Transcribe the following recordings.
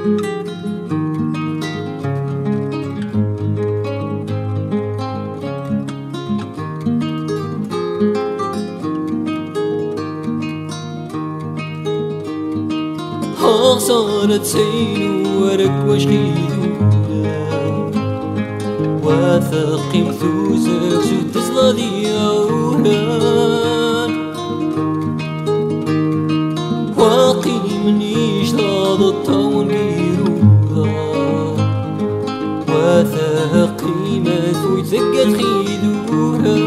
صارت سين ورق وشغيدو واثق مثوزك شو تزلادي أولان واقي منيش ضاد الطاون بيروها واثق قيمة ويتزقت خيدوها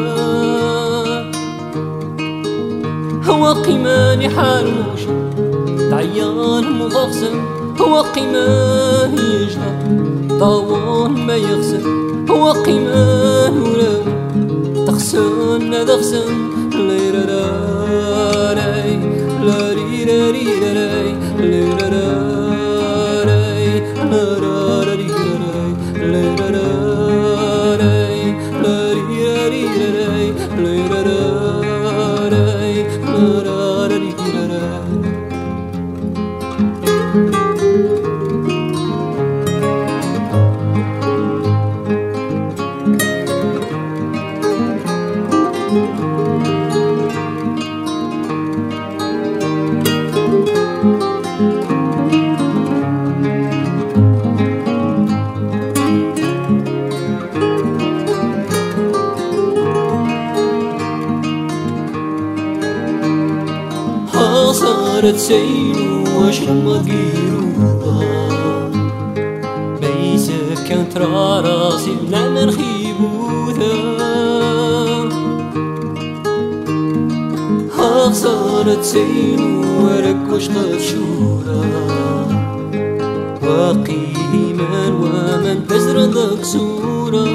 هو قيماني حال موشن عيان مغصن هو قيمان يجهر طاوان ما يغسل هو قيمان ولو تغسن دغسن ليرا راي لا ريرا ريرا راي ليرا راي لا رارا ريرا راي ليرا راي لا ريرا ريرا راي ليرا راي لا رارا ريرا راي صارت سين وشمت قيروها بيسك كانت راسي من خيبوها صارت سين ورق وشقف شورا وقيما ومن تزرد كسورا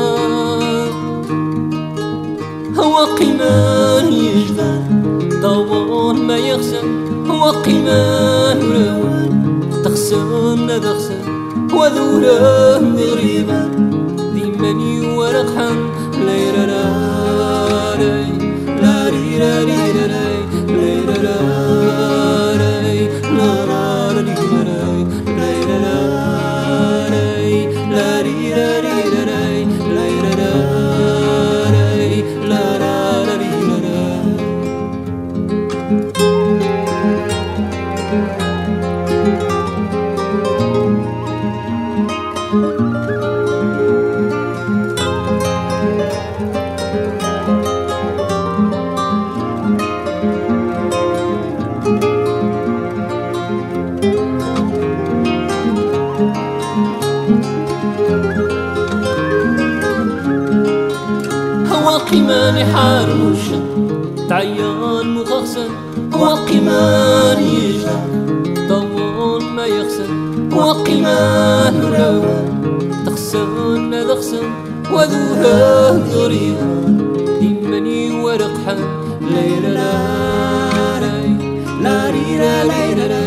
هو قيمان يجبر طوان ما يغسل هو قيمان ولون تغسل دغسل وذوره غريبا ذمني ورقحا ليرا راي لا ريرا ريرا راي ليرا راي لا رارا ريرا راي ليرا راي لا ريرا ريرا راي ليرا راي لا رارا ريرا راي هو قيمان حارموشا تعيان مغصن هو قيمان يجهر طوال ما يغسل هو قيمان لون تغسن دغسن وذوها غريبا دمني ورقحا ليلا لا ريرا ليلا